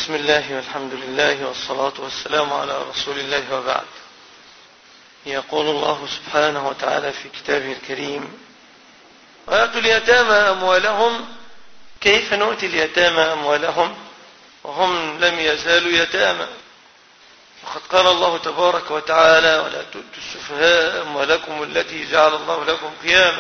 بسم الله والحمد لله والصلاة والسلام على رسول الله وبعد. يقول الله سبحانه وتعالى في كتابه الكريم: وآتوا اليتامى أموالهم. كيف نؤتي اليتامى أموالهم وهم لم يزالوا يتامى؟ وقد قال الله تبارك وتعالى: ولا تؤتوا السفهاء أموالكم التي جعل الله لكم قياما.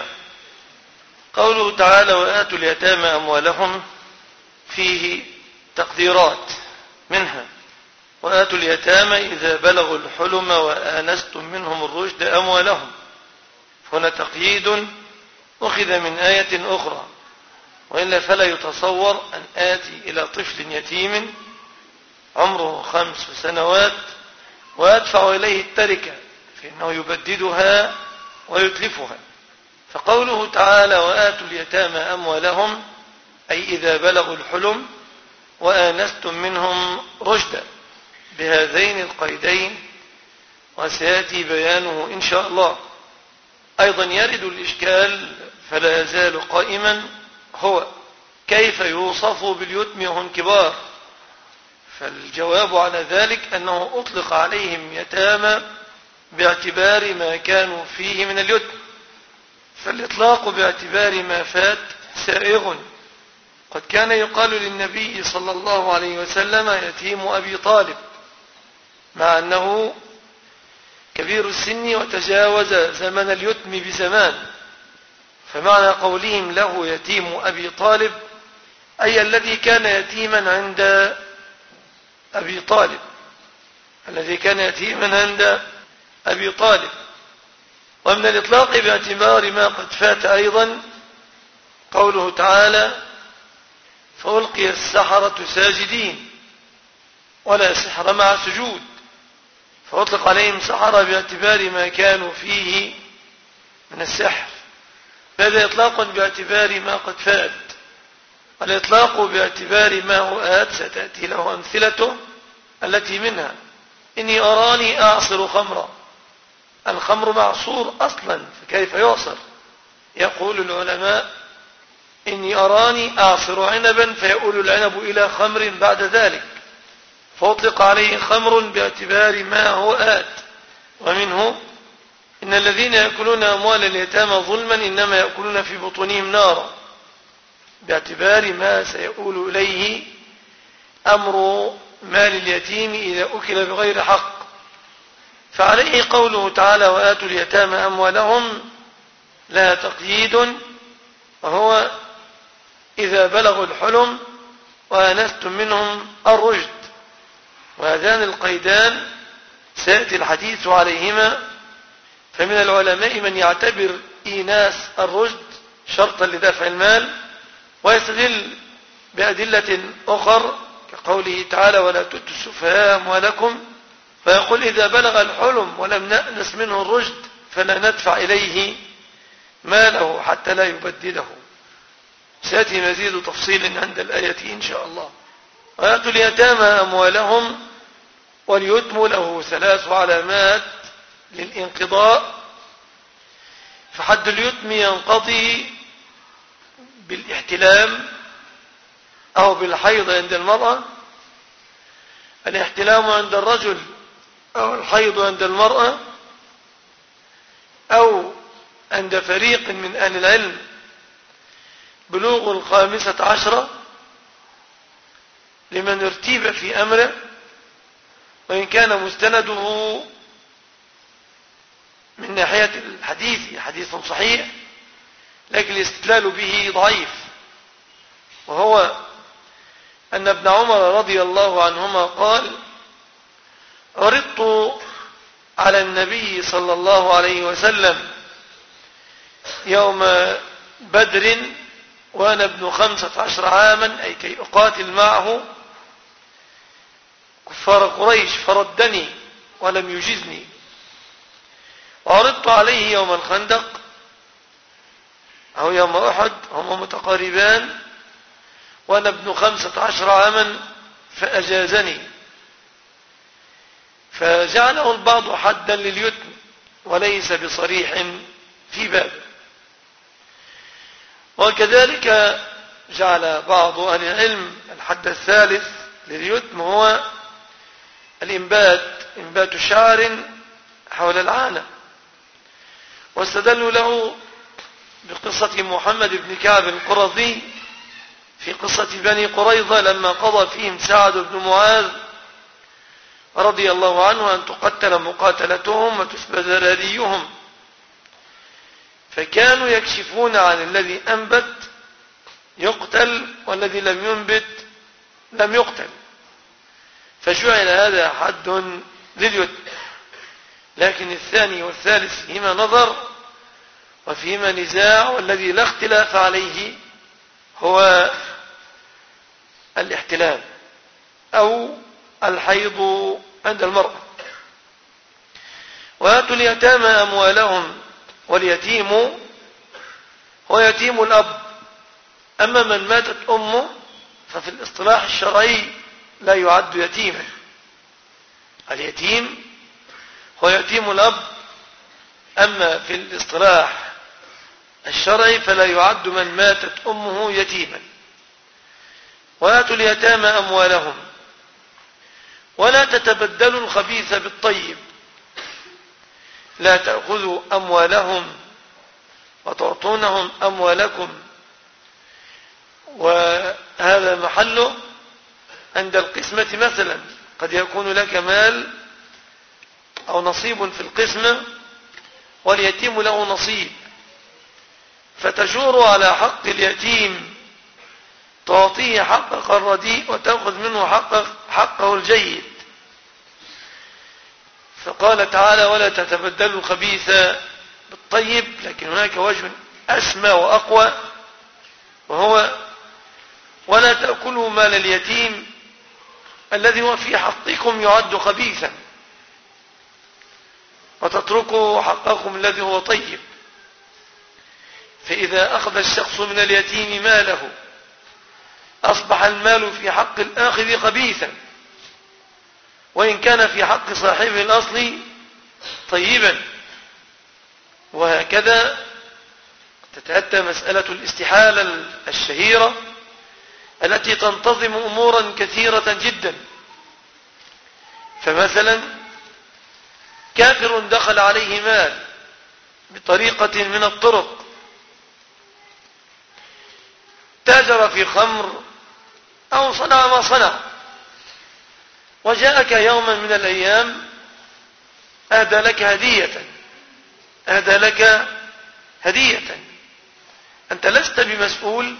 قوله تعالى: وآتوا اليتامى أموالهم فيه تقديرات، منها: وآتوا اليتامى إذا بلغوا الحلم وآنستم منهم الرشد أموالهم. هنا تقييد أخذ من آية أخرى، وإلا فلا يتصور أن آتي إلى طفل يتيم عمره 5 سنوات وأدفع إليه التركة، فإنه يبددها ويتلفها. فقوله تعالى: وآتوا اليتامى أموالهم، أي إذا بلغوا الحلم وآنستم منهم رشدا، بهذين القيدين، وسيأتي بيانه إن شاء الله. أيضا يرد الإشكال فلا يزال قائما، هو كيف يوصف باليتم وهم كبار؟ فالجواب على ذلك أنه أطلق عليهم يتامى باعتبار ما كانوا فيه من اليتم، فالإطلاق باعتبار ما فات سائغ. قد كان يقال للنبي صلى الله عليه وسلم يتيم أبي طالب، مع أنه كبير السن وتجاوز زمن اليتم بزمان. فمعنى قولهم له يتيم أبي طالب أي الذي كان يتيما عند أبي طالب، الذي كان يتيما عند أبي طالب. ومن الإطلاق باعتبار ما قد فات أيضا قوله تعالى: فألقي السحرة ساجدين، ولا سحر مع سجود، فأطلق عليهم سحرة باعتبار ما كانوا فيه من السحر. هذا إطلاق باعتبار ما قد فات، والإطلاق باعتبار ما هو آت ستأتي له أمثلته، التي منها: إني أراني أعصر خمرا. الخمر معصور أصلا، فكيف يعصر؟ يقول العلماء: إني أراني أعصر عنبا، فيؤول العنب إلى خمر بعد ذلك، فأطلق عليه خمر باعتبار ما هو آت. ومنه: إن الذين يأكلون أموال اليتامى ظلما إنما يأكلون في بطونهم نارا، باعتبار ما سيؤول إليه أمر مال اليتيم إذا أكل بغير حق. فعليه قوله تعالى: وآتوا اليتامى أموالهم، لها تقييد، وهو إذا بلغوا الحلم وآنستم منهم الرشد. وهذان القيدان سيأتي الحديث عليهما. فمن العلماء من يعتبر إيناس الرشد شرطا لدفع المال، ويستدل بأدلة أخر كقوله تعالى: ولا تؤتوا السفهاء أموالكم، فيقول: إذا بلغ الحلم ولم نأنس منه الرشد فلا ندفع إليه ماله حتى لا يبدده. سيأتي مزيد تفصيل عند الآية إن شاء الله. وآتوا اليتامى أموالهم، واليتم له 3 علامات للانقضاء. فحد اليتم ينقضي بالاحتلام أو بالحيض عند المرأة. الاحتلام عند الرجل أو الحيض عند المرأة، أو عند فريق من أهل العلم بلوغ 15 لمن ارتيب في أمره، وإن كان مستنده من ناحية الحديث حديث صحيح، لكن الاستدلال به ضعيف. وهو أن ابن عمر رضي الله عنهما قال: عرضت على النبي صلى الله عليه وسلم يوم بدر وأنا ابن 15 عاما، أي كي أقاتل معه كفار قريش، فردني ولم يجزني. وعرضت عليه يوم الخندق أو يوم أحد، هما متقاربان، وأنا ابن 15 عاما فأجازني. فجعله البعض حدا لليتم وليس بصريح في بابه. وكذلك جعل بعض أهل العلم الحد الثالث لليتم هو إنبات شعر حول العانة. واستدلوا له بقصة محمد بن كعب القرظي في قصة بني قريظة لما قضى فيهم سعد بن معاذ رضي الله عنه أن تقتل مقاتلتهم وتسبى ذراريهم، فكانوا يكشفون عن الذي أنبت يقتل والذي لم ينبت لم يقتل، فجعل هذا حد لليتم. لكن الثاني والثالث فيهما نظر وفيهما نزاع، والذي لا اختلاف عليه هو الاحتلام أو الحيض عند المرأة. وآتوا اليتامى أموالهم، واليتيم هو يتيم الأب. أما من ماتت أمه ففي الاصطلاح الشرعي لا يعد يتيما. اليتيم هو يتيم الأب، أما في الاصطلاح الشرعي فلا يعد من ماتت أمه يتيما. وآتوا اليتامى أموالهم ولا تتبدلوا الخبيث بالطيب، لا تأخذوا أموالهم وتعطونهم أموالكم. وهذا محله عند القسمة مثلا، قد يكون لك مال أو نصيب في القسمة واليتيم له نصيب، فتجور على حق اليتيم، تعطيه حقك الرديء وتأخذ منه حقه الجيد. فقال تعالى ولا تتبدلوا الخبيث بالطيب. لكن هناك وجه أسمى وأقوى، وهو ولا تأكلوا مال اليتيم الذي هو في حقكم يعد خبيثا، وتتركوا حقكم الذي هو طيب. فإذا أخذ الشخص من اليتيم ماله أصبح المال في حق الآخذ خبيثا، وإن كان في حق صاحبه الأصلي طيبا. وهكذا تتأتى مسألة الاستحالة الشهيرة التي تنتظم أمورا كثيرة جدا. فمثلا كافر دخل عليه مال بطريقة من الطرق، تاجر في خمر أو صنع ما صنع، وجاءك يوما من الأيام أهدى لك هدية. أنت لست بمسؤول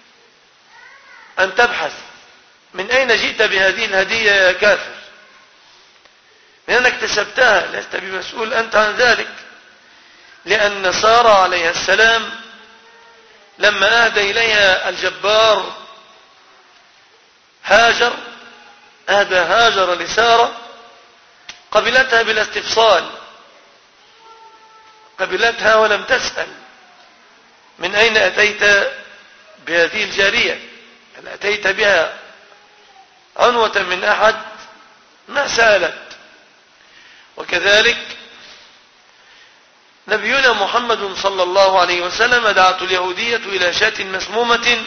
أن تبحث من أين جئت بهذه الهدية يا كافر، لأنك اكتسبتها، لست بمسؤول أنت عن ذلك. لأن سارة عليه السلام لما أهدى إليها الجبار هاجر، أهدى هاجر لسارة، قبلتها بلا استفصال، قبلتها ولم تسأل من أين أتيت بهذه الجارية، هل أتيت بها عنوة من أحد؟ ما سألت. وكذلك نبينا محمد صلى الله عليه وسلم دعته اليهودية إلى شاة مسمومة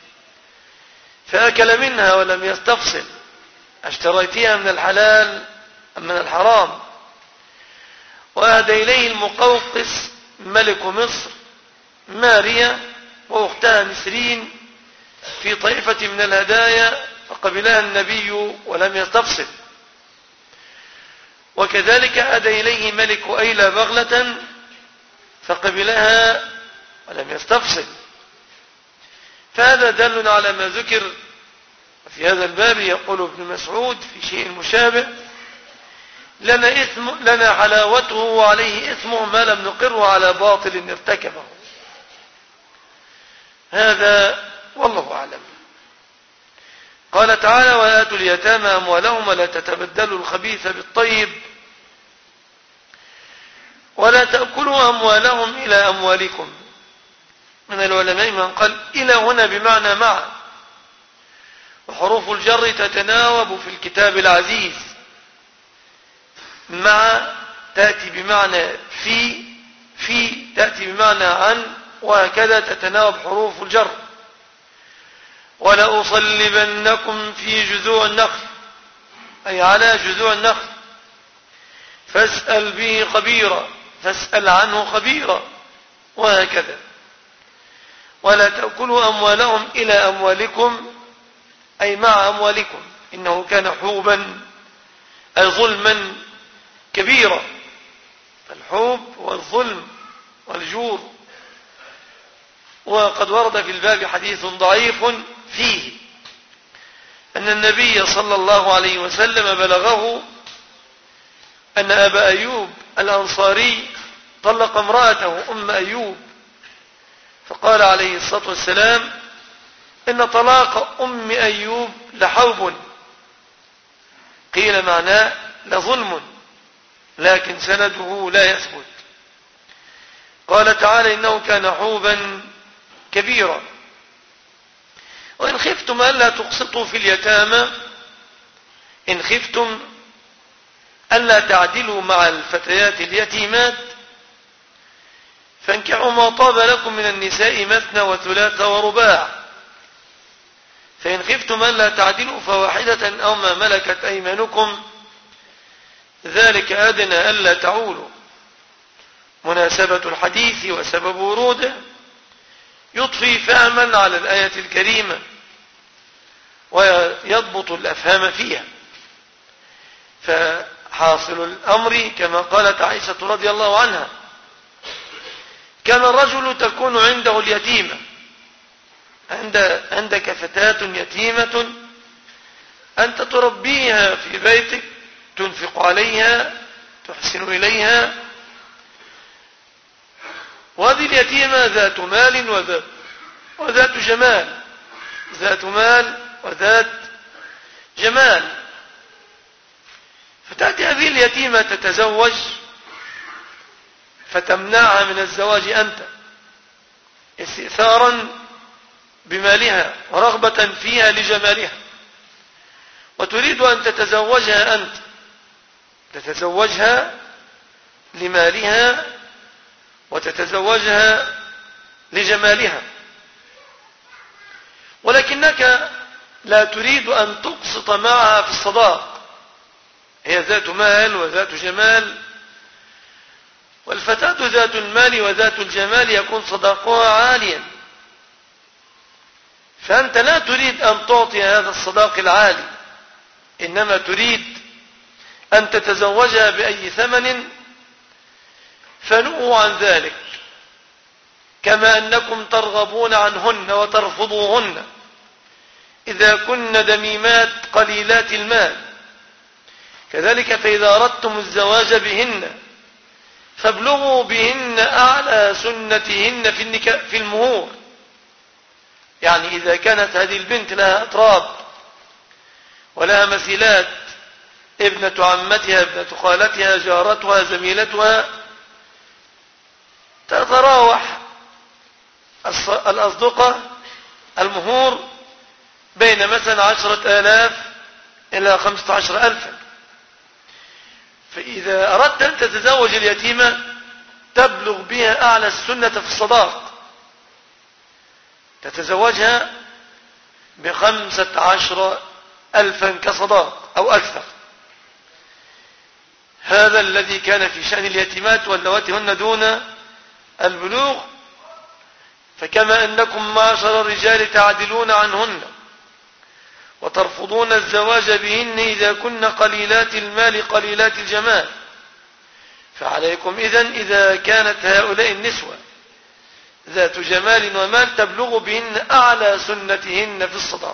فأكل منها ولم يستفصل، اشتريتها من الحلال أم من الحرام؟ وأهدى إليه المقوقس ملك مصر ماريا وأختها نسرين في طائفة من الهدايا، فقبلها النبي ولم يستفصل. وكذلك أهدى إليه ملك أيلى بغلة فقبلها ولم يستفصل. فهذا دل على ما ذكر. وفي هذا الباب يقول ابن مسعود في شيء مشابه: لنا حلاوته وعليه إثمه ما لم نقره على باطل ارتكبه. هذا والله أعلم. قال تعالى: وآتوا اليتامى أموالهم ولا تتبدلوا الخبيث بالطيب ولا تأكلوا أموالهم إلى أموالكم. من العلماء من قال إلى هنا بمعنى مع، وحروف الجر تتناوب في الكتاب العزيز. مع تأتي بمعنى في تأتي بمعنى عن، وهكذا تتناوب حروف الجر. ولأصلبنكم في جذوع النخل، أي على جذوع النخل، فاسأل به خبيرا، فاسأل عنه خبيرا، وهكذا. ولا تأكلوا أموالهم إلى أموالكم، أي مع أموالكم، إنه كان حوبا أي ظلما كبيرا. فالحوب هو الظلم والجور. وقد ورد في الباب حديث ضعيف فيه أن النبي صلى الله عليه وسلم بلغه أن أبا أيوب الأنصاري طلق امرأته أم أيوب، فقال عليه الصلاة والسلام: إن طلاق أم أيوب لحوب. قيل معناه لظلم، لكن سنده لا يثبت. قال تعالى: إنه كان حوبا كبيرا. وإن خفتم ألا تقسطوا في اليتامى، إن خفتم ألا تعدلوا مع الفتيات اليتيمات، فانكحوا ما طاب لكم من النساء مثنى وثلاث ورباع، فإن خفتم ألا تعدلوا فواحدة أو ما ملكت أيمانكم، ذلك أدنى ألا تعولوا. مناسبة الحديث وسبب وروده يضفي فهما على الآية الكريمة ويضبط الأفهام فيها. فحاصل الأمر كما قالت عائشة رضي الله عنها: كان الرجل تكون عنده اليتيمة، عندك فتاة يتيمة أنت تربيها في بيتك، تنفق عليها، تحسن إليها، وهذه اليتيمة ذات مال وذات جمال، ذات مال وذات جمال. فتأتي هذه اليتيمة تتزوج فتمنعها من الزواج أنت، استئثارا بمالها ورغبة فيها لجمالها، وتريد أن تتزوجها أنت، تتزوجها لمالها وتتزوجها لجمالها، ولكنك لا تريد أن تقسط معها في الصداق. هي ذات مال وذات جمال، والفتاة ذات المال وذات الجمال يكون صداقها عاليا، فأنت لا تريد أن تعطي هذا الصداق العالي، إنما تريد أن تتزوجها بأي ثمن، فنؤوا عن ذلك، كما أنكم ترغبون عنهن وترفضوهن إذا كن دميمات قليلات المال، كذلك فإذا أردتم الزواج بهن فابلغوا بهن أعلى سنتهن في المهور. يعني إذا كانت هذه البنت لها أطراب ولها مثيلات، ابنة عمتها، ابنة خالتها، جارتها، زميلتها، تتراوح الأصدقاء المهور بين مثلا 10,000 إلى 15,000. فإذا أردت أن تتزوج اليتيمة تبلغ بها أعلى السنة في الصداق، تتزوجها ب15,000 كصداق أو أكثر. هذا الذي كان في شأن اليتيمات واللواتي هن دون البلوغ. فكما أنكم معشر الرجال تعدلون عنهن وترفضون الزواج بهن إذا كن قليلات المال قليلات الجمال، فعليكم إذا كانت هؤلاء النسوة ذات جمال ومال تبلغ بهن أعلى سنتهن في الصداق.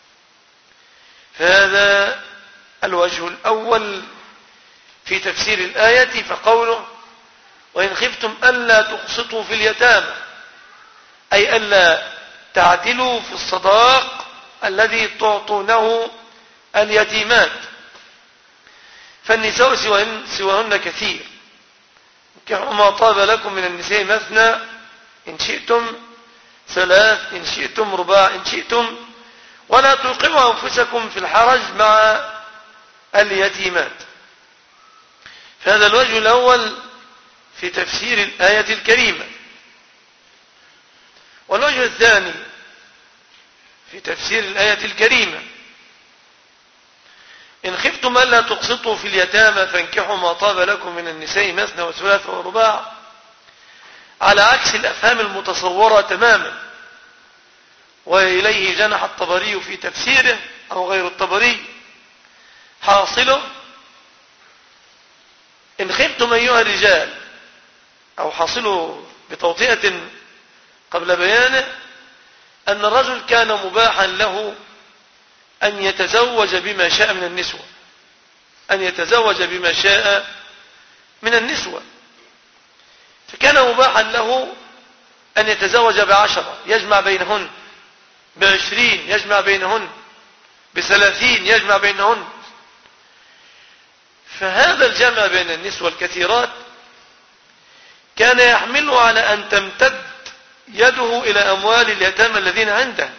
فهذا الوجه الأول في تفسير الآية. فقوله: وإن خفتم ألا تقسطوا في اليتامى، أي ألا تعدلوا في الصداق الذي تعطونه اليتيمات. فالنساء سواهن كثير، انكحوا ما طاب لكم من النساء مثنى إن شئتم، ثلاث إن شئتم، رباع إن شئتم، ولا توقعوا أنفسكم في الحرج مع اليتيمات. فهذا الوجه الأول في تفسير الآية الكريمة. والوجه الثاني في تفسير الآية الكريمة: إن خفتم ألا تقسطوا في اليتامى فانكحوا ما طاب لكم من النساء مثنى وثلاث ورباع، على عكس الأفهام المتصورة تماما، وإليه جنح الطبري في تفسيره أو غير الطبري. حاصله: إن خفتم أيها الرجال، أو حاصله بتوطئة قبل بيانه، أن الرجل كان مباحا له أن يتزوج بما شاء من النسوة، أن يتزوج بما شاء من النسوة، فكان مباحا له أن يتزوج ب10 يجمع بينهن، ب20 يجمع بينهن، ب30 يجمع بينهن. فهذا الجمع بين النسوة الكثيرات كان يحمله على أن تمتد يده إلى أموال اليتامى الذين عنده.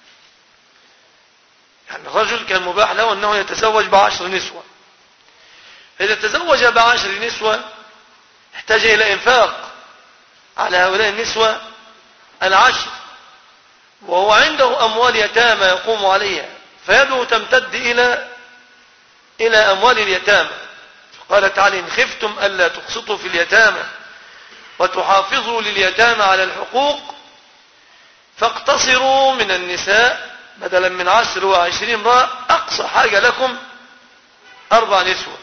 يعني الرجل كان مباح له أنه يتزوج ب10 نسوة، إذا تزوج ب10 نسوة احتاج إلى إنفاق على هؤلاء النسوة 10، وهو عنده أموال يتامى يقوم عليها، فيده تمتد إلى أموال اليتامى. قال تعالى: إن خفتم ألا تقسطوا في اليتامى وتحافظوا لليتامى على الحقوق فاقتصروا من النساء بدلا من 10 و20 امرأة، أقصى حاجة لكم 4 نسوة.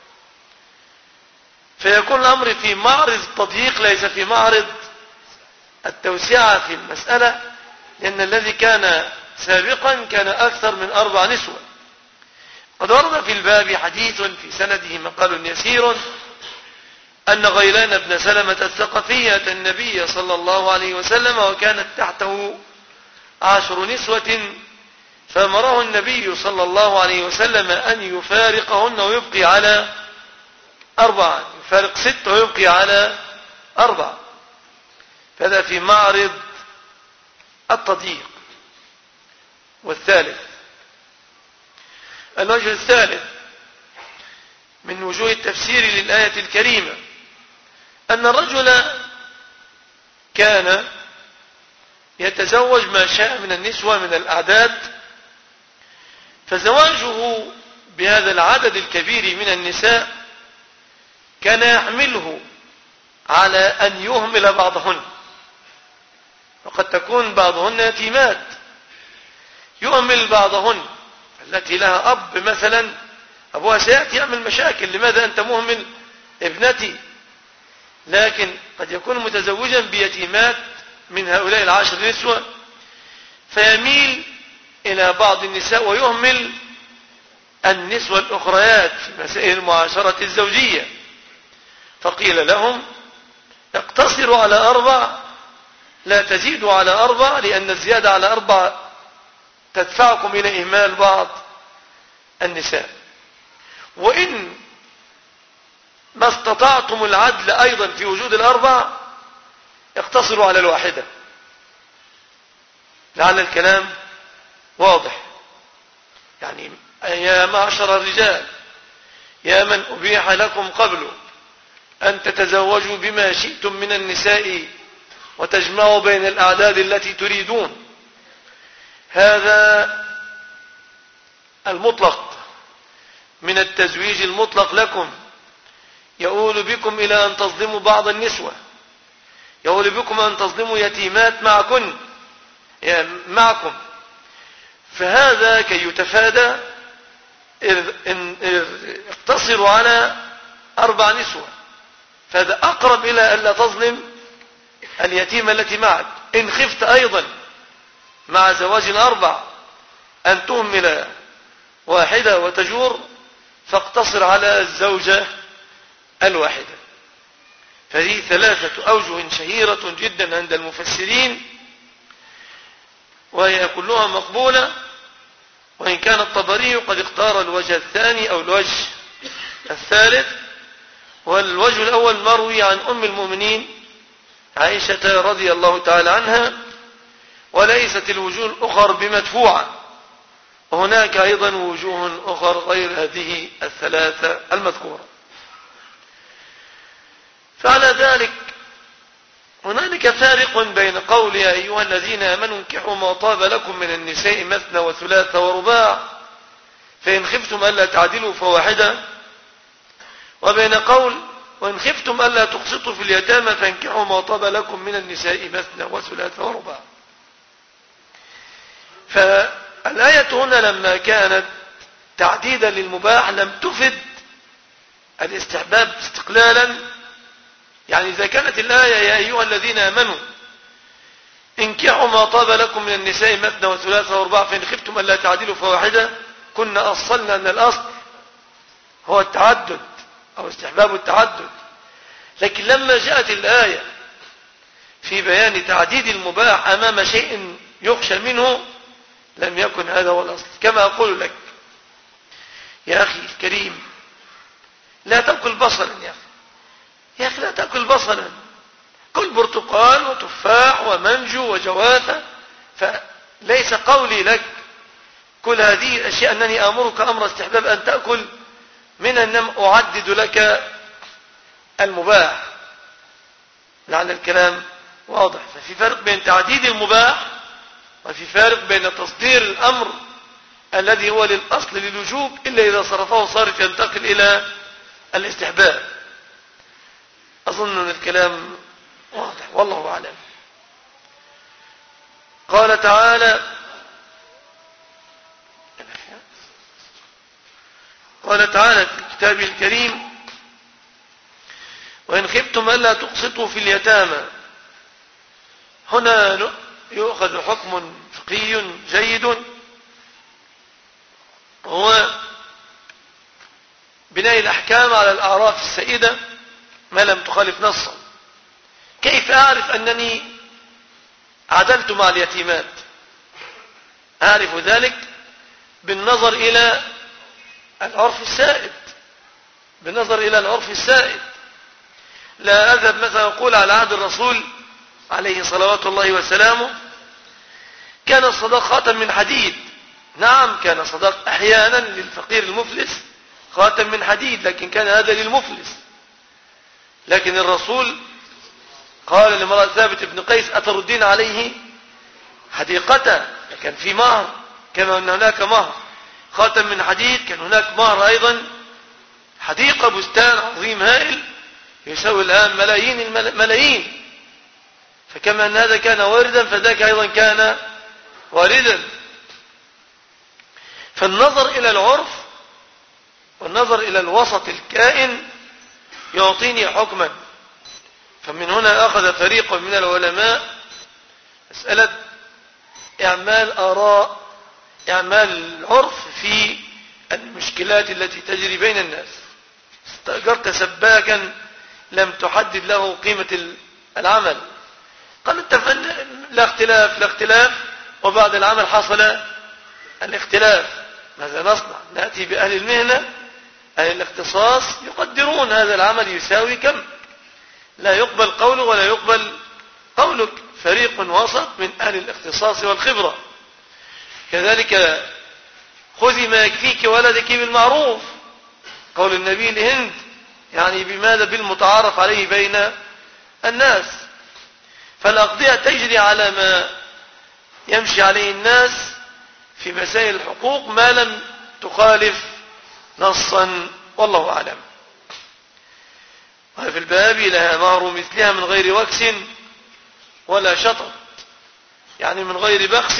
فيكون الأمر في معرض التضييق ليس في معرض التوسعة في المسألة، لأن الذي كان سابقا كان أكثر من 4 نسوة. قد ورد في الباب حديث في سنده مقال يسير أن غيلان بن سلمة الثقفي أتى النبي صلى الله عليه وسلم وكانت تحته 10 نسوة، فأمره النبي صلى الله عليه وسلم أن يفارقهن ويبقي على 4، يفارق 6 ويبقي على 4. فهذا في معرض التضييق. والثالث، الوجه الثالث من وجوه التفسير للآية الكريمة أن الرجل كان يتزوج ما شاء من النسوة من الأعداد، فزواجه بهذا العدد الكبير من النساء كان يحمله على أن يهمل بعضهن، وقد تكون بعضهن يتيمات، يهمل بعضهن. التي لها أب مثلا، أبوها سيأتي يعمل مشاكل: لماذا أنت مهمل ابنتي؟ لكن قد يكون متزوجا بيتيمات من هؤلاء 10 نسوة، فيميل إلى بعض النساء ويهمل النسوة الأخريات في مسائل المعاشرة الزوجية. فقيل لهم: اقتصروا على 4، لا تزيدوا على 4، لأن الزيادة على 4 تدفعكم إلى إهمال بعض النساء. وإن ما استطعتم العدل أيضا في وجود 4 اقتصروا على 1. لعل الكلام واضح. يعني يا معشر الرجال، يا من أبيح لكم قبل أن تتزوجوا بما شئتم من النساء وتجمعوا بين الأعداد التي تريدون، هذا المطلق من التزويج المطلق لكم يؤول بكم إلى أن تظلموا بعض النسوة، يؤول بكم أن تظلموا يتيمات معكم. فهذا كي يتفادى اقتصروا على 4 نسوة، فهذا أقرب إلى ألا تظلم اليتيمة التي معك. إن خفت أيضا مع زواج 4 أن تهمل 1 وتجور، فاقتصر على الزوجة 1. فهذه 3 أوجه شهيرة جدا عند المفسرين، وهي كلها مقبولة، وإن كان الطبري قد اختار الوجه الثاني أو الوجه الثالث. والوجه الأول مروي عن أم المؤمنين عائشة رضي الله تعالى عنها، وليست الوجوه الأخر بمدفوعة، وهناك أيضا وجوه أخر غير هذه 3 المذكورة. فعلى ذلك هنالك فارق بين قول يا أيها الذين آمنوا انكحوا ما طاب لكم من النساء مثنى وثلاث ورباع فإن خفتم ألا تعدلوا فواحدة، وبين قول وإن خفتم ألا تقسطوا في اليتامى فانكحوا ما طاب لكم من النساء مثنى وثلاث ورباع. فالآية هنا لما كانت تعديدا للمباح لم تفد الاستحباب استقلالا. يعني إذا كانت الآية يا أيها الذين آمنوا انكحوا ما طاب لكم من النساء مثنى وثلاث ورباع فإن خفتم ألا تعدلوا فواحدة، كنا أصلنا أن الأصل هو التعدد أو استحباب التعدد. لكن لما جاءت الآية في بيان تعديد المباح أمام شيء يخشى منه لم يكن هذا هو الأصل. كما أقول لك يا أخي الكريم لا تأكل بصلا، يا أخي لا تأكل بصلا، كل برتقال وتفاح ومنجو وجوافة. فليس قولي لك كل هذه الأشياء أنني أمرك أمر استحباب أن تأكل من أنم أعدد لك المباح، لعل الكلام واضح. ففي فرق بين تعديد المباح وفي فارق بين تصدير الأمر الذي هو للأصل للوجوب إلا إذا صرفه صارف ينتقل إلى الاستحباب. أظن أن الكلام واضح والله أعلم. قال تعالى في كتابه الكريم وإن خفتم ألا تقسطوا في اليتامى. هنا يؤخذ حكم فقهي جيد، وهو بناء الأحكام على الأعراف السائدة ما لم تخالف نصا. كيف أعرف أنني عدلت مع اليتيمات؟ أعرف ذلك بالنظر إلى العرف السائد، لا أذهب مثلا أقول على عهد الرسول عليه صلوات الله وسلامه كان الصداق خاتم من حديد. نعم كان الصداق أحيانا للفقير المفلس خاتم من حديد، لكن كان هذا للمفلس. لكن الرسول قال لامرأة ثابت بن قيس أتردين عليه حديقته؟ كان في مهر، كما أن هناك مهر خاتم من حديد، كان هناك مهر أيضا حديقة بستان عظيم هائل يساوي الآن ملايين الملايين. فكما أن هذا كان واردا فذاك أيضا كان واردا. فالنظر إلى العرف والنظر إلى الوسط الكائن يعطيني حكما. فمن هنا أخذ فريق من العلماء مسألة إعمال العرف في المشكلات التي تجري بين الناس. استأجرت سباكا لم تحدد له قيمة العمل، قال لا اختلاف، وبعد العمل حصل الاختلاف. ماذا نصنع؟ نأتي بأهل المهنة أهل الاختصاص يقدرون هذا العمل يساوي كم، لا يقبل قوله ولا يقبل قولك، فريق وسط من أهل الاختصاص والخبرة. كذلك خذي ما يكفيك ولدك بالمعروف، قول النبي لهند، يعني بماذا؟ بالمتعارف عليه بين الناس. فالأقضية تجري على ما يمشي عليه الناس في مسائل الحقوق ما لم تخالف نصا، والله أعلم. وفي الباب لها مهر مثلها من غير وكس ولا شطط، يعني من غير بخس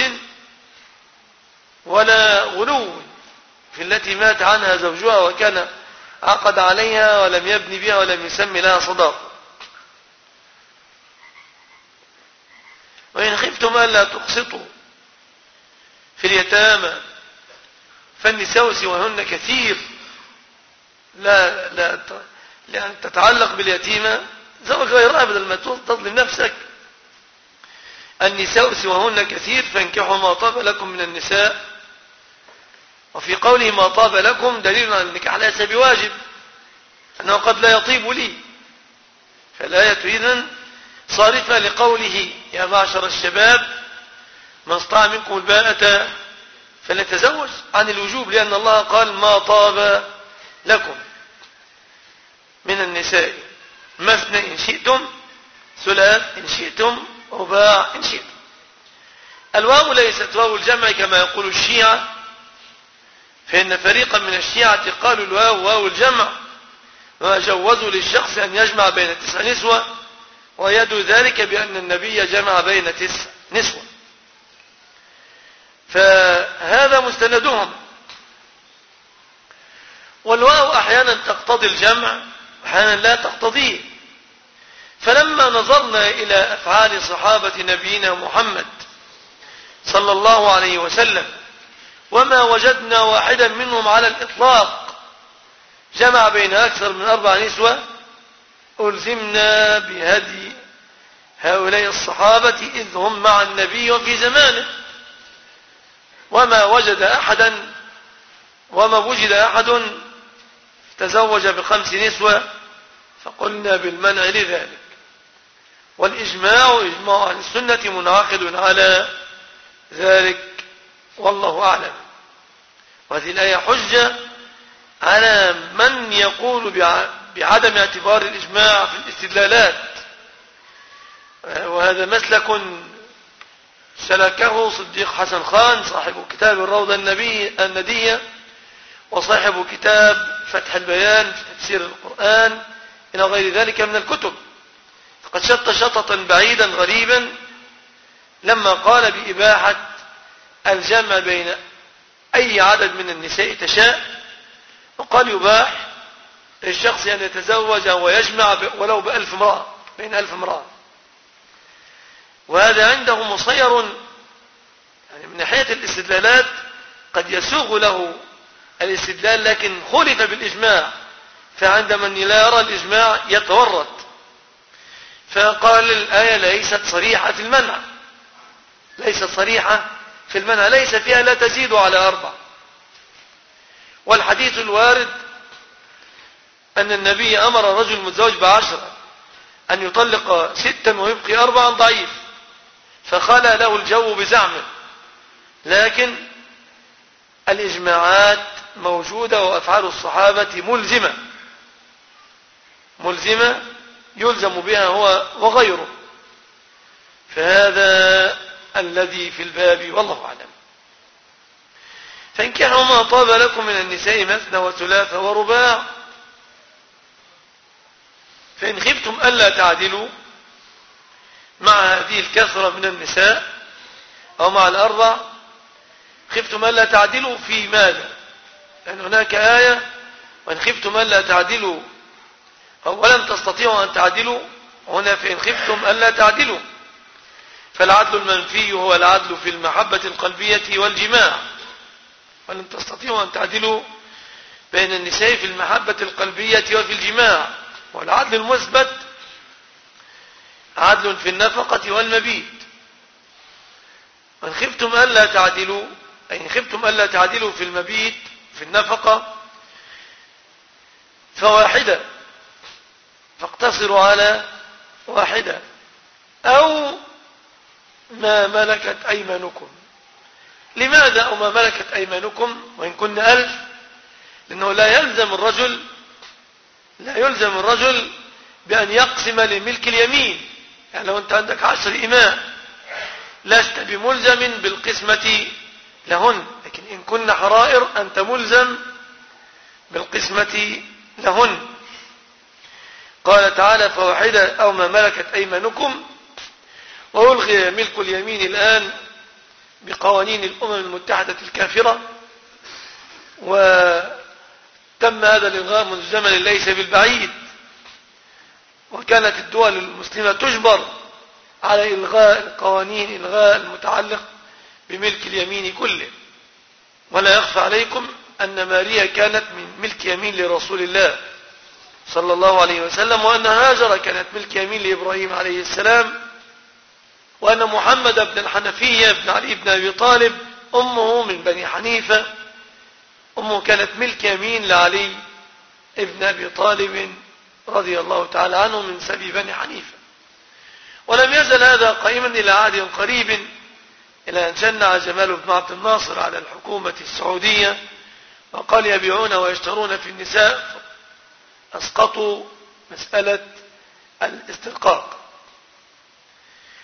ولا غلو في التي مات عنها زوجها وكان عقد عليها ولم يبني بها ولم يسمي لها صداق. وإن خفتم ألا تقسطوا في اليتامى فالنساء سواهن كثير لا يعني تتعلق باليتيمة زوج غيرها بدل ما تظلم نفسك. النساء سواهن كثير فانكحوا ما طاب لكم من النساء. وفي قوله ما طاب لكم دليل على النكاح ليس بواجب، أنه قد لا يطيب لي. فالآية إذن صارفة لقوله يا معشر الشباب من استطاع منكم الباءة فليتزوج عن الوجوب، لأن الله قال ما طاب لكم من النساء مثنى إن شئتم ثلاث إن شئتم، رباع إن شئتم. الواو ليست واو الجمع كما يقول الشيعة، فإن فريقا من الشيعة قالوا الواو واو الجمع وجوزوا للشخص أن يجمع بين 9 نسوة، ويدوا ذلك بأن النبي جمع بين 9 نسوة، فهذا مستندهم. والواو أحيانا تقتضي الجمع وأحيانا لا تقتضيه. فلما نظرنا إلى أفعال صحابة نبينا محمد صلى الله عليه وسلم وما وجدنا واحدا منهم على الإطلاق جمع بين أكثر من 4 نسوة، ألزمنا بهدي هؤلاء الصحابة إذ هم مع النبي وفي زمانه، وما وجد أحد تزوج ب5 نسوة، فقلنا بالمنع لذلك. والإجماع إجماع أهل السنة منعقد على ذلك، والله أعلم. وهذه الآية حجة على من يقول بعدم اعتبار الإجماع في الاستدلالات، وهذا مسلك سلكه صديق حسن خان صاحب كتاب الروضة الندية وصاحب كتاب فتح البيان في تفسير القرآن إلى غير ذلك من الكتب. فقد شط شططا بعيدا غريبا لما قال بإباحة الجمع بين أي عدد من النساء تشاء، وقال يباح للشخص أن يتزوج ويجمع ولو ب1000 امرأة، بين 1000 امرأة. وهذا عنده مصير، يعني من ناحية الاستدلالات قد يسوغ له الاستدلال، لكن خلف بالإجماع، فعند من لا يرى الإجماع يتورط. فقال الآية ليست صريحة في المنع، ليست صريحة في المنع، ليس فيها لا تزيد على 4. والحديث الوارد أن النبي أمر الرجل المتزوج ب10 أن يطلق 6 ويبقي 4 ضعيف، فخلى له الجو بزعمه. لكن الإجماعات موجودة وأفعال الصحابة ملزمة يلزم بها هو وغيره. فهذا الذي في الباب، والله أعلم. فانكحوا ما طاب لكم من النساء مثنى وثلاث ورباع، فإن خفتم ألا تعدلوا مع هذه الكثرة من النساء أو مع 4، خفتم ألا تعدلوا في ماذا؟ لأن هناك آية وإن خفتم ألا تعدلوا ولن تستطيعوا أن تعدلوا، هنا فإن خفتم ألا تعدلوا. فالعدل المنفي هو العدل في المحبة القلبية والجماع، ولن تستطيعوا أن تعدلوا بين النساء في المحبة القلبية وفي الجماع. والعدل المثبت عدل في النفقة والمبيت. وإن خفتم ألا تعدلوا، أي إن خفتم ألا تعدلوا في المبيت في النفقة فواحدة، فاقتصروا على واحدة، أو ما ملكت أيمانكم. لماذا أو ما ملكت أيمانكم وإن كن 1000؟ لأنه لا يلزم الرجل بأن يقسم لملك اليمين. يعني لو أنت عندك 10 إماء لست بملزم بالقسمة لهن، لكن إن كن حرائر أنت ملزم بالقسمة لهن. قال تعالى فواحدة أو ما ملكت أيمانكم. وألغي ملك اليمين الآن بقوانين الأمم المتحدة الكافرة، وتم هذا الإلغاء منذ زمن ليس بالبعيد، وكانت الدول المسلمة تجبر على إلغاء القوانين، إلغاء المتعلق بملك اليمين كله. ولا يخفى عليكم أن ماريا كانت من ملك يمين لرسول الله صلى الله عليه وسلم، وأن هاجر كانت ملك يمين لإبراهيم عليه السلام، وأن محمد بن الحنفية بن علي بن أبي طالب أمه من بني حنيفة، أمه كانت ملك يمين لعلي ابن أبي طالب رضي الله تعالى عنه من سبي بني حنيفة. ولم يزل هذا قائما إلى عهد قريب، إلى أن شنع جمال بن عبد الناصر على الحكومة السعودية وقال يبيعون ويشترون في النساء، أسقطوا مسألة الاسترقاق.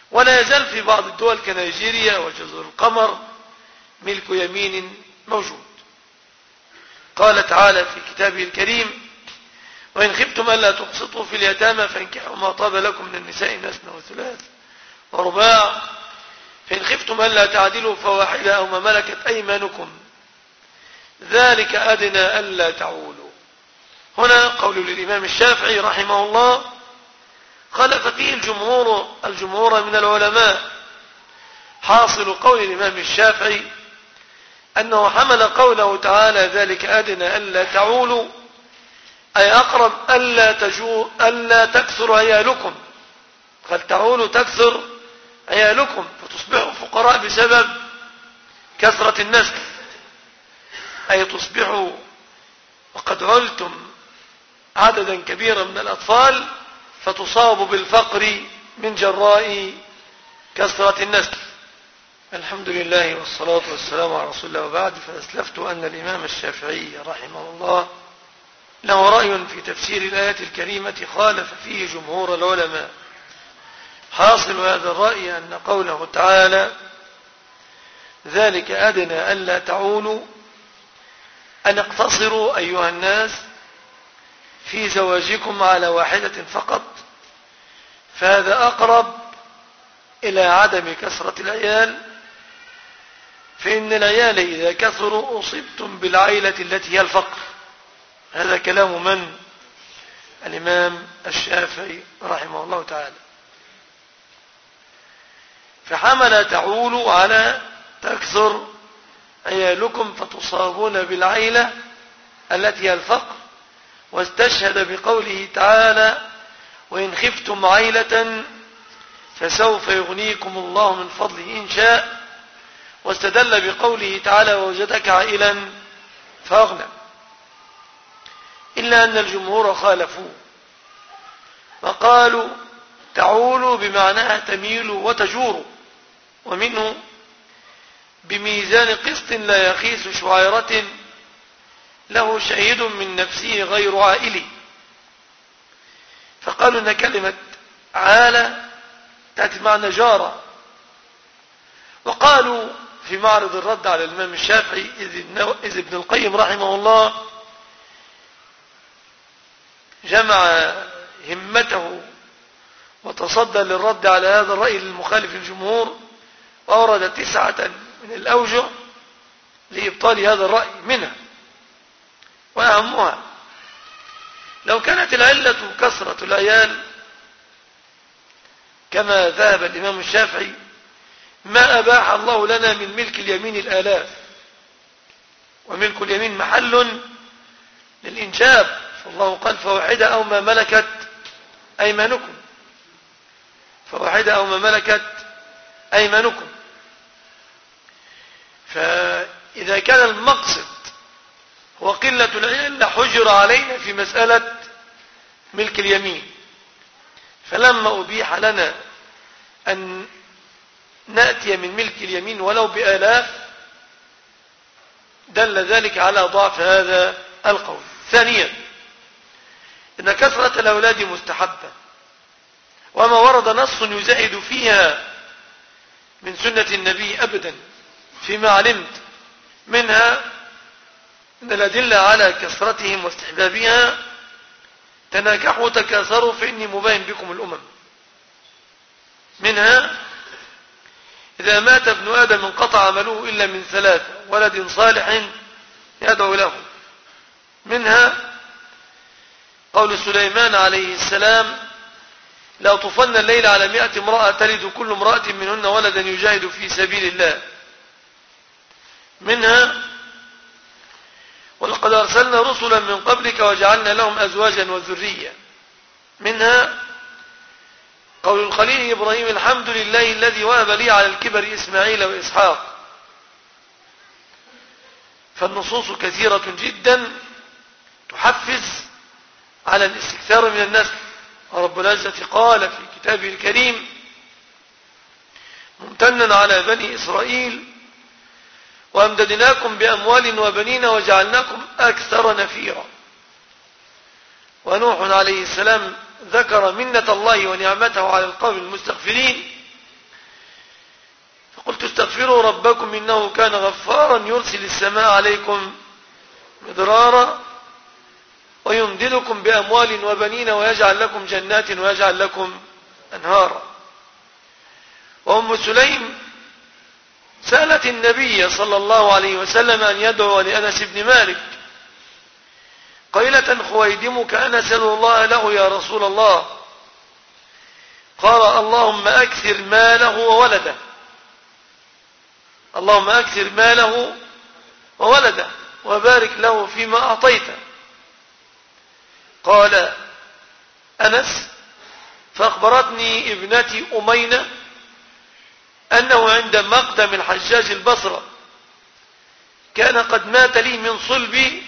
ولا يزال في بعض الدول كنيجيريا وجزر القمر ملك يمين موجود. قال تعالى في كتابه الكريم: وإن خفتم ألا تقسطوا في اليتامى فانكحوا ما طاب لكم من النساء مثنى وثلاث ورباع فإن خفتم ألا تعدلوا فواحدة أو ما ملكت أيمانكم ذلك أدنى ألا تعولوا. هنا قول للإمام الشافعي رحمه الله خلف فيه الجمهور من العلماء. حاصل قول الإمام الشافعي أنه حمل قوله تعالى ذلك أدنى ألا تعولوا أي أقرب ألا تكثر عيالكم. قال تعولوا تكثر عيالكم فتصبحوا فقراء بسبب كثرة النسل، أي تصبحوا وقد علتم عددا كبيرا من الأطفال فتصابوا بالفقر من جراء كثرة النسل. الحمد لله والصلاة والسلام على رسول الله، وبعد. فأسلفت أن الإمام الشافعي رحمه الله له رأي في تفسير الآية الكريمة خالف فيه جمهور العلماء. حاصل هذا الرأي أن قوله تعالى ذلك أدنى ألا تعولوا أن اقتصروا أيها الناس في زواجكم على واحدة فقط، فهذا أقرب إلى عدم كثرة العيال، فإن العيال إذا كثروا أصبتم بالعيلة التي هي الفقر. هذا كلام من؟ الإمام الشافعي رحمه الله تعالى. فحمل تعولوا على تكثر عيالكم فتصابون بالعيلة التي هي الفقر، واستشهد بقوله تعالى وإن خفتم عيلة فسوف يغنيكم الله من فضله إن شاء، واستدل بقوله تعالى ووجدك عائلا فأغنى. إلا أن الجمهور خالفوا وقالوا تعولوا بمعناها تميل وتجور، ومنه بميزان قسط لا يخيس شعيرة له شهيد من نفسه غير عائلي. فقالوا أن كلمة عالة تأتي معنى جارة. وقالوا في معرض الرد على الإمام الشافعي إذ ابن القيم رحمه الله جمع همته وتصدى للرد على هذا الرأي المخالف للجمهور، وأورد 9 من الأوجه لإبطال هذا الرأي، منها وأهمها لو كانت العلة كثرة العيال كما ذهب الإمام الشافعي ما أباح الله لنا من ملك اليمين الآلاف، وملك اليمين محل للإنجاب، فالله قال فواحدة أو ما ملكت أيمانكم، فواحدة أو ما ملكت أيمانكم. فإذا كان المقصد هو قلة العيال لحجر علينا في مسألة ملك اليمين، فلما أبيح لنا أن نأتي من ملك اليمين ولو بآلاف دل ذلك على ضعف هذا القول. ثانيا إن كثرة الأولاد مستحبة، وما ورد نص يزائد فيها من سنة النبي أبدا فيما علمت، منها أن الأدلة على كثرتهم واستحبابها تناكحوا وتكاثروا فإني مباين بكم الأمم. منها إذا مات ابن آدم انقطع عمله إلا من 3 ولد صالح يدعو له. منها قول سليمان عليه السلام لا طفن الليل على 100 امرأة تلد كل امرأة منهن ولدا يجاهد في سبيل الله. منها ولقد أرسلنا رسلا من قبلك وجعلنا لهم أزواجا وذرية. منها قول الخليل إبراهيم الحمد لله الذي وهب لي على الكبر إسماعيل وإسحاق. فالنصوص كثيرة جدا تحفز على الاستكثار من النسل. ورب العزة قال في كتابه الكريم ممتنا على بني إسرائيل وأمددناكم بأموال وبنين وجعلناكم أكثر نفيرا. ونوح عليه السلام ذكر منة الله ونعمته على القوم المستغفرين قلت استغفروا ربكم إنه كان غفارا يرسل السماء عليكم مدرارا ويمددكم بأموال وبنين ويجعل لكم جنات ويجعل لكم أنهارا. وأم سليم سألت النبي صلى الله عليه وسلم أن يدعو لأنس بن مالك قيلة خويدمك أنا أسأل الله له يا رسول الله. قال اللهم أكثر ماله وولده، اللهم أكثر ماله وولده وبارك له فيما أعطيته. قال أنس فأخبرتني ابنتي أمينة أنه عند مقدم الحجاج البصرة كان قد مات لي من صلبي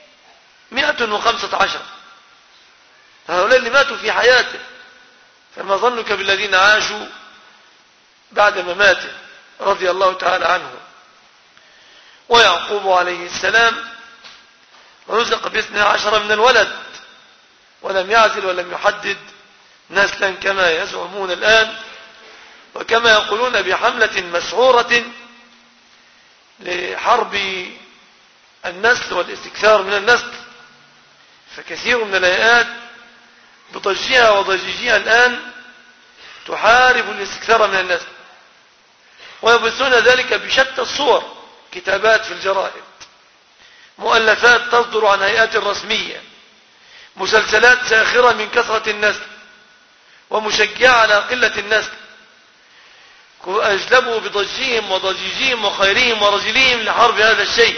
115. هؤلاء اللي ماتوا في حياته، فما ظنك بالذين عاشوا بعد مماته رضي الله تعالى عنه. ويعقوب عليه السلام رزق ب12 من الولد ولم يعزل ولم يحدد نسلا كما يزعمون الآن، وكما يقولون بحملة مسعورة لحرب النسل والاستكثار من النسل. فكثير من الهيئات بضجها وضجيجها الآن تحارب الاستكثار من النسل، ويبثون ذلك بشتى الصور، كتابات في الجرائد، مؤلفات تصدر عن هيئات رسمية، مسلسلات ساخرة من كثرة النسل ومشجعة على قلة النسل، أجلبوا بضجهم وضجيجهم وخيرهم ورجلهم لحرب هذا الشيء.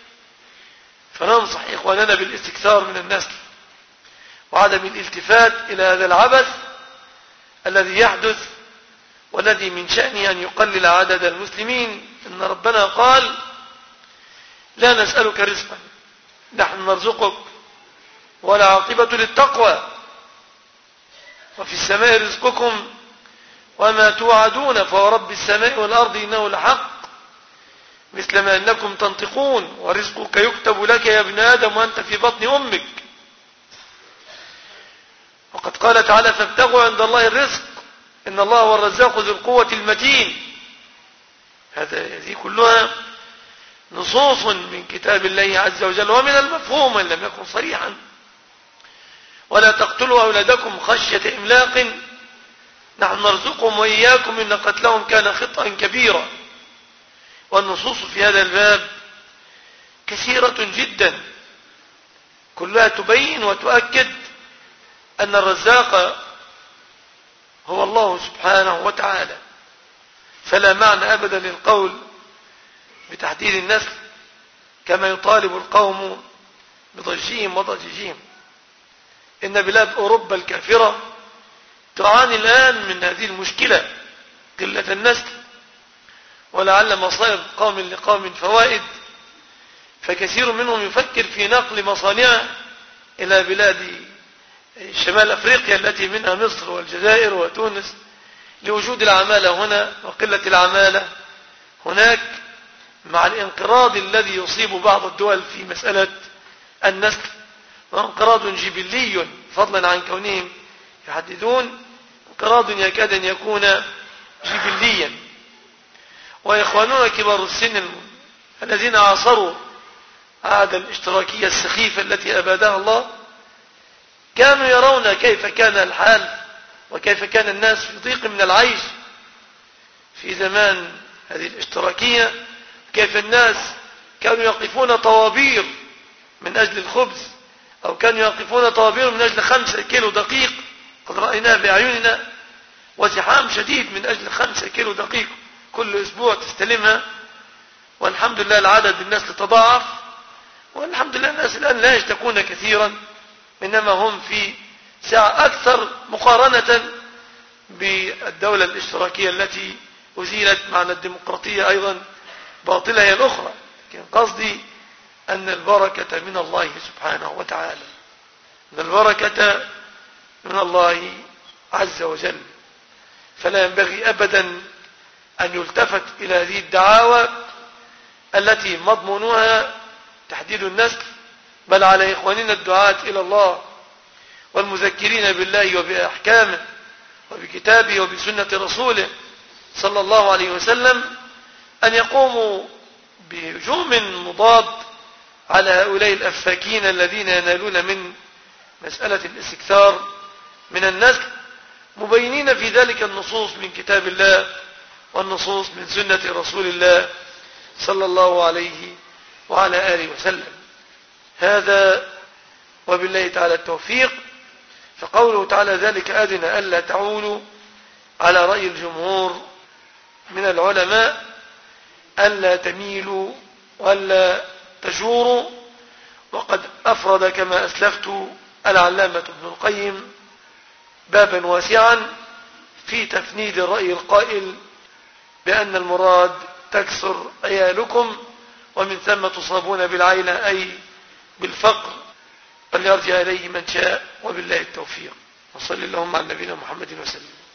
فننصح إخواننا بالاستكثار من النسل وعدم الالتفات إلى هذا العبث الذي يحدث والذي من شأنه أن يقلل عدد المسلمين. إن ربنا قال لا نسألك رزقا نحن نرزقك ولا عاقبة للتقوى وفي السماء رزقكم وما توعدون فورب السماء والأرض إنه لحق مثل ما أنكم تنطقون ورزقك يكتب لك يا ابن آدم وأنت في بطن أمك. وقد قال تعالى فابتغوا عند الله الرزق إن الله هو الرزاق ذو القوة المتين. هذه كلها نصوص من كتاب الله عز وجل ومن المفهوم إن لم يكن صريحا. ولا تقتلوا أولادكم خشية إملاق نحن نرزقهم وإياكم إن قتلهم كان خطأ كبيرا. والنصوص في هذا الباب كثيرة جدا كلها تبين وتؤكد أن الرزاق هو الله سبحانه وتعالى. فلا معنى أبدا للقول بتحديد النسل كما يطالب القوم بضجهم وضجيجهم. إن بلاد أوروبا الكافرة تعاني الآن من هذه المشكلة قلة النسل، ولعل مصائب قوم لقوم فوائد، فكثير منهم يفكر في نقل مصانعه إلى بلاد شمال أفريقيا التي منها مصر والجزائر وتونس لوجود العمالة هنا وقلة العمالة هناك، مع الانقراض الذي يصيب بعض الدول في مسألة النسل، وانقراض جبلي فضلا عن كونهم يحددون، انقراض يكاد أن يكون جبليا. وإخواننا كبار السن الذين عاصروا عادة الاشتراكية السخيفة التي أبادها الله كانوا يرون كيف كان الحال وكيف كان الناس في ضيق من العيش في زمان هذه الاشتراكية، كيف الناس كانوا يقفون طوابير من أجل الخبز، أو كانوا يقفون طوابير من أجل 5 كيلو دقيق قد رأيناه بأعيننا، وزحام شديد من أجل 5 كيلو دقيق كل أسبوع تستلمها. والحمد لله العدد الناس تضاعف، والحمد لله الناس الآن لا يشتكون كثيرا، إنما هم في سعة أكثر مقارنة بالدولة الاشتراكية التي أزيلت. معنى الديمقراطية أيضا باطلة هي الأخرى، لكن قصدي أن البركة من الله سبحانه وتعالى، أن البركة من الله عز وجل. فلا ينبغي أبدا أن يلتفت إلى هذه الدعاوى التي مضمونها تحديد النسل، بل على إخواننا الدعاة إلى الله والمذكرين بالله وبأحكامه وبكتابه وبسنة رسوله صلى الله عليه وسلم أن يقوموا بهجوم مضاد على هؤلاء الأفاكين الذين ينالون من مسألة الاستكثار من النسل، مبينين في ذلك النصوص من كتاب الله والنصوص من سنة رسول الله صلى الله عليه وعلى آله وسلم. هذا وبالله تعالى التوفيق. فقوله تعالى ذلك أدنى ألا تعولوا على رأي الجمهور من العلماء ألا تميلوا وألا تجوروا. وقد أفرد كما أسلفت العلامة ابن القيم بابا واسعا في تفنيد الرأي القائل بأن المراد تكثر عيالكم ومن ثم تصابون بالعينة أي بالفقر، فليرجع إليه من شاء وبالله التوفيق. وصلى اللهم على نبينا محمد وسلم.